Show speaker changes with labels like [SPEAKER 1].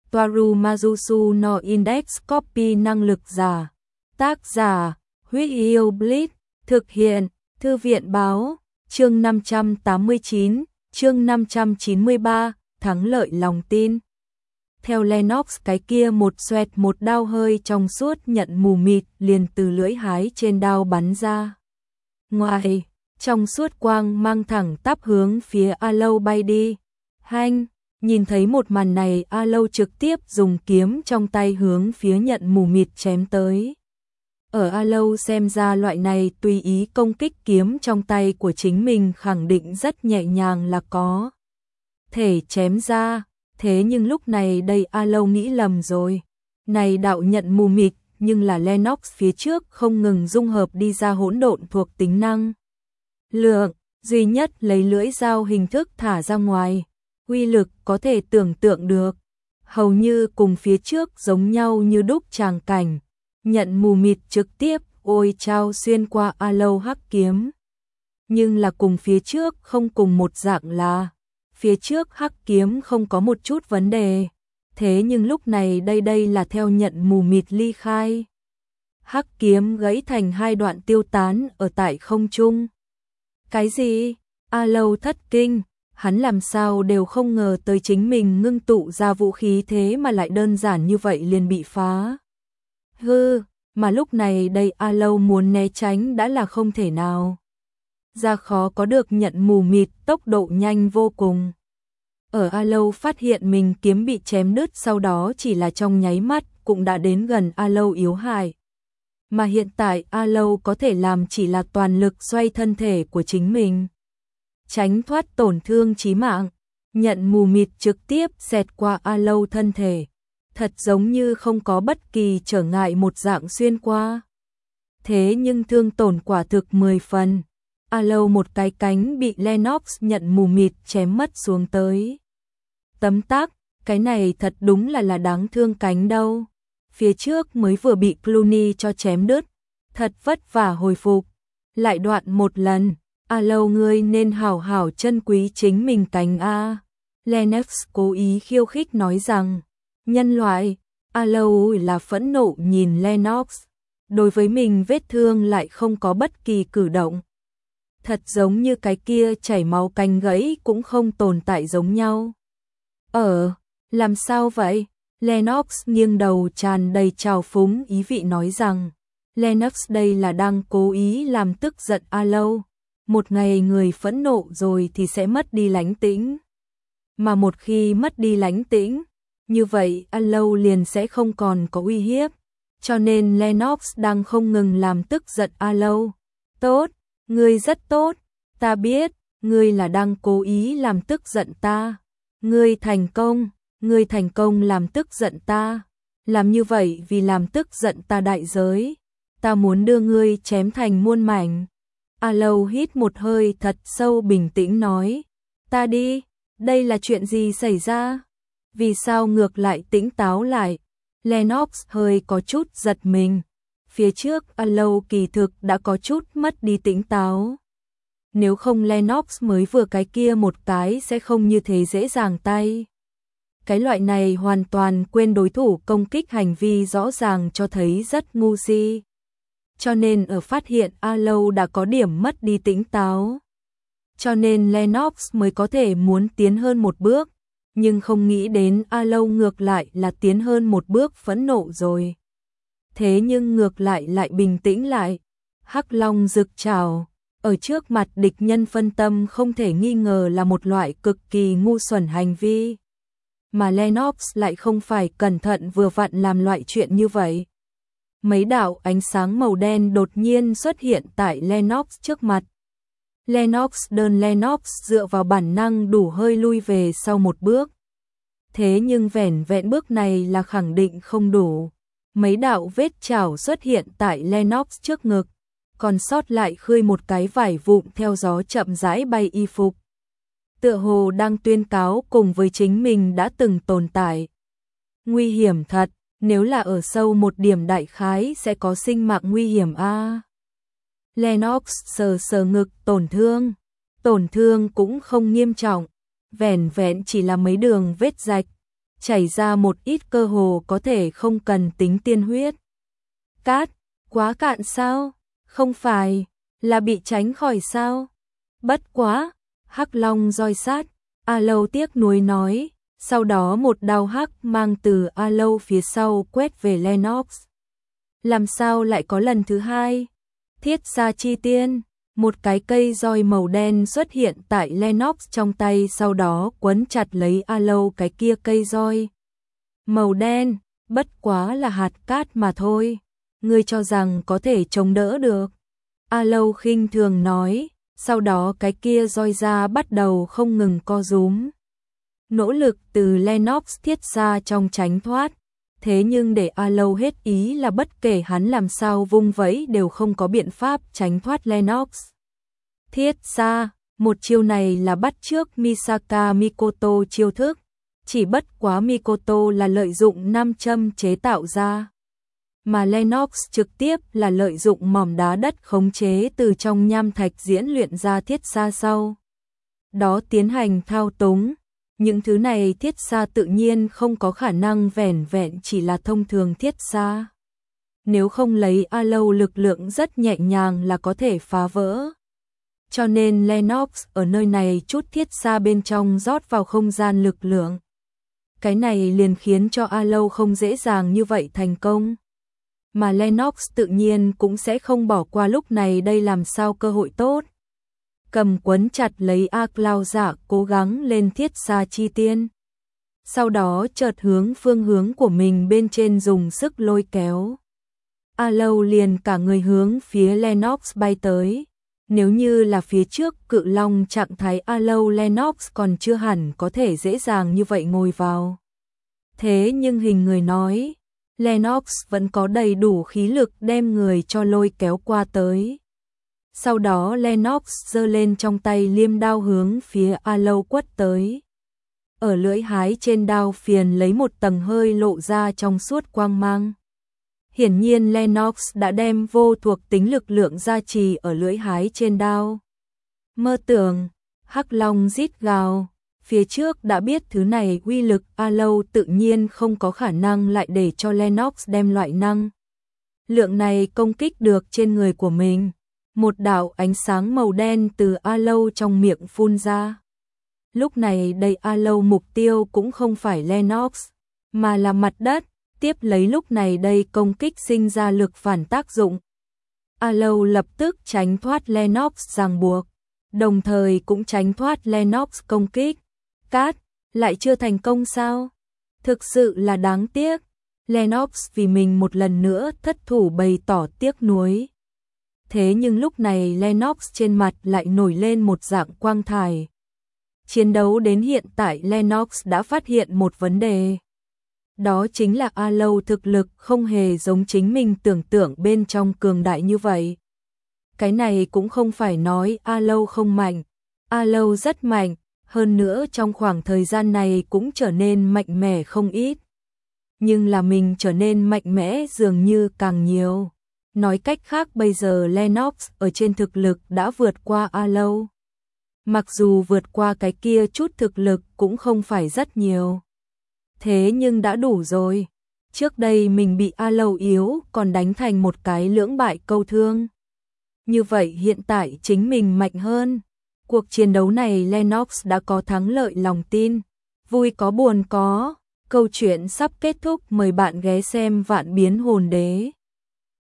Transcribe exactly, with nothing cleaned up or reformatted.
[SPEAKER 1] Toaru Majusu no Index Copy năng lực giả. Tác giả, Huyết Yêu Blitz, thực hiện, Thư viện báo, chương năm trăm tám mươi chín, chương năm trăm chín mươi ba, thắng lợi lòng tin. Theo Lennox cái kia một xoẹt một đao hơi trong suốt nhận mù mịt liền từ lưỡi hái trên đao bắn ra. Ngoài, trong suốt quang mang thẳng tắp hướng phía A Lâu bay đi. Hanh, nhìn thấy một màn này A Lâu trực tiếp dùng kiếm trong tay hướng phía nhận mù mịt chém tới. Ở A Lâu xem ra loại này tùy ý công kích kiếm trong tay của chính mình khẳng định rất nhẹ nhàng là có thể chém ra. Thế nhưng lúc này đây A Lâu nghĩ lầm rồi. Này đạo nhận mù mịt nhưng là Lennox phía trước không ngừng dung hợp đi ra hỗn độn thuộc tính năng lượng, duy nhất lấy lưỡi dao hình thức thả ra ngoài. Uy lực có thể tưởng tượng được. Hầu như cùng phía trước giống nhau như đúc tràng cảnh. Nhận mù mịt trực tiếp ôi trao xuyên qua A Lâu hắc kiếm. Nhưng là cùng phía trước không cùng một dạng là. Phía trước hắc kiếm không có một chút vấn đề. Thế nhưng lúc này đây đây là theo nhận mù mịt ly khai. Hắc kiếm gãy thành hai đoạn tiêu tán ở tại không trung. Cái gì? A Lâu thất kinh. Hắn làm sao đều không ngờ tới chính mình ngưng tụ ra vũ khí thế mà lại đơn giản như vậy liền bị phá. Hư, mà lúc này đây A Lâu muốn né tránh đã là không thể nào. Ra khó có được nhận mù mịt tốc độ nhanh vô cùng. Ở A Lâu phát hiện mình kiếm bị chém đứt sau đó chỉ là trong nháy mắt cũng đã đến gần A Lâu yếu hại. Mà hiện tại A Lâu có thể làm chỉ là toàn lực xoay thân thể của chính mình. Tránh thoát tổn thương chí mạng, nhận mù mịt trực tiếp xẹt qua A Lâu thân thể. Thật giống như không có bất kỳ trở ngại một dạng xuyên qua. Thế nhưng thương tổn quả thực mười phần. A Lâu một cái cánh bị Lennox nhận mù mịt chém mất xuống tới. Tấm tắc, cái này thật đúng là là đáng thương cánh đâu. Phía trước mới vừa bị Clooney cho chém đứt. Thật vất vả hồi phục. Lại đoạn một lần. A Lâu ngươi nên hảo hảo trân quý chính mình cánh A. Lennox cố ý khiêu khích nói rằng. Nhân loại. A Lâu là phẫn nộ nhìn Lennox. Đối với mình vết thương lại không có bất kỳ cử động. Thật giống như cái kia chảy máu cánh gãy cũng không tồn tại giống nhau. Ờ, làm sao vậy? Lennox nghiêng đầu tràn đầy trào phúng ý vị nói rằng. Lennox đây là đang cố ý làm tức giận A Lâu. Một ngày người phẫn nộ rồi thì sẽ mất đi lánh tĩnh. Mà một khi mất đi lánh tĩnh, như vậy A Lâu liền sẽ không còn có uy hiếp. Cho nên Lennox đang không ngừng làm tức giận A Lâu. Tốt, ngươi rất tốt, ta biết, ngươi là đang cố ý làm tức giận ta. Ngươi thành công, ngươi thành công làm tức giận ta. Làm như vậy vì làm tức giận ta đại giới. Ta muốn đưa ngươi chém thành muôn mảnh. A Lâu hít một hơi thật sâu bình tĩnh nói. Ta đi, đây là chuyện gì xảy ra? Vì sao ngược lại tĩnh táo lại? Lennox hơi có chút giật mình. Phía trước A Lâu kỳ thực đã có chút mất đi tĩnh táo. Nếu không Lennox mới vừa cái kia một cái sẽ không như thế dễ dàng tay. Cái loại này hoàn toàn quên đối thủ công kích hành vi rõ ràng cho thấy rất ngu si. Cho nên ở phát hiện A Lâu đã có điểm mất đi tĩnh táo. Cho nên Lennox mới có thể muốn tiến hơn một bước. Nhưng không nghĩ đến A Lâu ngược lại là tiến hơn một bước phẫn nộ rồi. Thế nhưng ngược lại lại bình tĩnh lại. Hắc Long rực trào. Ở trước mặt địch nhân phân tâm không thể nghi ngờ là một loại cực kỳ ngu xuẩn hành vi. Mà Lennox lại không phải cẩn thận vừa vặn làm loại chuyện như vậy. Mấy đạo ánh sáng màu đen đột nhiên xuất hiện tại Lennox trước mặt. Lennox đơn Lennox dựa vào bản năng đủ hơi lui về sau một bước. Thế nhưng vẻn vẹn bước này là khẳng định không đủ. Mấy đạo vết chảo xuất hiện tại Lennox trước ngực. Còn sót lại khơi một cái vải vụn theo gió chậm rãi bay y phục. Tựa hồ đang tuyên cáo cùng với chính mình đã từng tồn tại. Nguy hiểm thật, nếu là ở sâu một điểm đại khái sẽ có sinh mạng nguy hiểm a. Lennox sờ sờ ngực tổn thương. Tổn thương cũng không nghiêm trọng. Vẻn vẹn chỉ là mấy đường vết rạch. chảy ra một ít cơ hồ có thể không cần tính tiên huyết. Cát, quá cạn sao? Không phải, là bị tránh khỏi sao? Bất quá, Hắc Long roi sát, A Lâu tiếc nuối nói, sau đó một đao hắc mang từ A Lâu phía sau quét về Lennox. Làm sao lại có lần thứ hai? Thiết Sa Chi Tiên, một cái cây roi màu đen xuất hiện tại Lennox trong tay, sau đó quấn chặt lấy A Lâu cái kia cây roi. Màu đen, bất quá là hạt cát mà thôi, ngươi cho rằng có thể chống đỡ được. A Lâu khinh thường nói, sau đó cái kia roi ra bắt đầu không ngừng co rúm. Nỗ lực từ Lennox thiết ra trong tránh thoát, thế nhưng để A Lâu hết ý là bất kể hắn làm sao vung vẫy đều không có biện pháp tránh thoát Lennox. Thiết ra, một chiêu này là bắt chước Misaka Mikoto chiêu thức, chỉ bất quá Mikoto là lợi dụng nam châm chế tạo ra, mà Lennox trực tiếp là lợi dụng mỏm đá đất khống chế từ trong nham thạch diễn luyện ra thiết xa sau. Đó tiến hành thao túng, những thứ này thiết xa tự nhiên không có khả năng vẻn vẹn chỉ là thông thường thiết xa. Nếu không lấy A Lâu lực lượng rất nhẹ nhàng là có thể phá vỡ. Cho nên Lennox ở nơi này chút thiết xa bên trong rót vào không gian lực lượng. Cái này liền khiến cho A Lâu không dễ dàng như vậy thành công. Mà Lennox tự nhiên cũng sẽ không bỏ qua lúc này đây làm sao cơ hội tốt. Cầm quấn chặt lấy A Cloud giả cố gắng lên Thiết Sa Chi Tiên. Sau đó chợt hướng phương hướng của mình bên trên dùng sức lôi kéo. A Lâu liền cả người hướng phía Lennox bay tới. Nếu như là phía trước cự long trạng thái A Lâu Lennox còn chưa hẳn có thể dễ dàng như vậy ngồi vào. Thế nhưng hình người nói, Lennox vẫn có đầy đủ khí lực đem người cho lôi kéo qua tới. Sau đó Lennox giơ lên trong tay liêm đao hướng phía A Lâu quất tới. Ở lưỡi hái trên đao phiền lấy một tầng hơi lộ ra trong suốt quang mang. Hiển nhiên Lennox đã đem vô thuộc tính lực lượng gia trì ở lưỡi hái trên đao. Mơ tưởng, Hắc Long rít gào, phía trước đã biết thứ này uy lực, A Lâu tự nhiên không có khả năng lại để cho Lennox đem loại năng lượng này công kích được trên người của mình. Một đạo ánh sáng màu đen từ A Lâu trong miệng phun ra. Lúc này đây A Lâu mục tiêu cũng không phải Lennox, mà là mặt đất, tiếp lấy lúc này đây công kích sinh ra lực phản tác dụng. A Lâu lập tức tránh thoát Lennox ràng buộc, đồng thời cũng tránh thoát Lennox công kích. Cát, lại chưa thành công sao? Thực sự là đáng tiếc. Lennox vì mình một lần nữa thất thủ bày tỏ tiếc nuối. Thế nhưng lúc này Lennox trên mặt lại nổi lên một dạng quang thải. Chiến đấu đến hiện tại Lennox đã phát hiện một vấn đề. Đó chính là A Lâu thực lực không hề giống chính mình tưởng tượng bên trong cường đại như vậy. Cái này cũng không phải nói A Lâu không mạnh. A Lâu rất mạnh, hơn nữa trong khoảng thời gian này cũng trở nên mạnh mẽ không ít. Nhưng là mình trở nên mạnh mẽ dường như càng nhiều. Nói cách khác bây giờ Lennox ở trên thực lực đã vượt qua A Lâu. Mặc dù vượt qua cái kia chút thực lực cũng không phải rất nhiều. Thế nhưng đã đủ rồi. Trước đây mình bị A Lâu yếu còn đánh thành một cái lưỡng bại câu thương. Như vậy hiện tại chính mình mạnh hơn. Cuộc chiến đấu này Lennox đã có thắng lợi lòng tin. Vui có buồn có. Câu chuyện sắp kết thúc, mời bạn ghé xem Vạn Biến Hồn Đế.